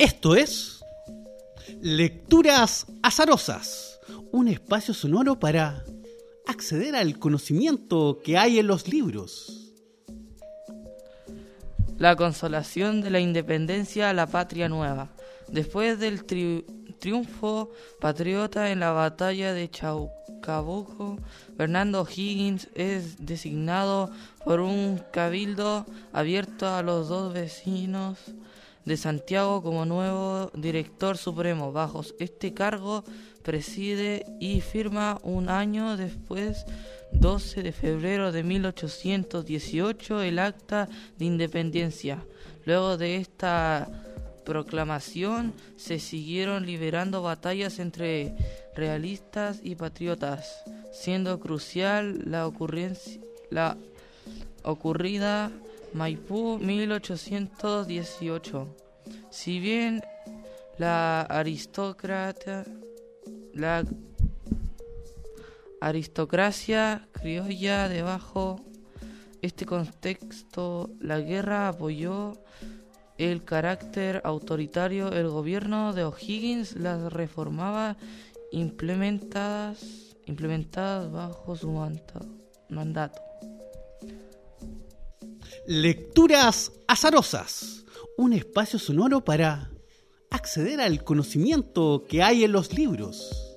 Esto es Lecturas Azarosas, un espacio sonoro para acceder al conocimiento que hay en los libros. La consolación de la independencia a la patria nueva. Después del triunfo patriota en la batalla de Chacabuco, Bernardo O'Higgins es designado por un cabildo abierto a los dos vecinos de Santiago como nuevo director supremo. Bajo este cargo preside y firma un año después, 12 de febrero de 1818, el Acta de Independencia. Luego de esta proclamación se siguieron librando batallas entre realistas y patriotas, siendo crucial la ocurrida Maipú 1818. Si bien la aristocracia criolla debajo este contexto, la guerra apoyó el carácter autoritario del gobierno de O'Higgins, las reformaba implementadas bajo su mandato. Lecturas Azarosas, un espacio sonoro para acceder al conocimiento que hay en los libros.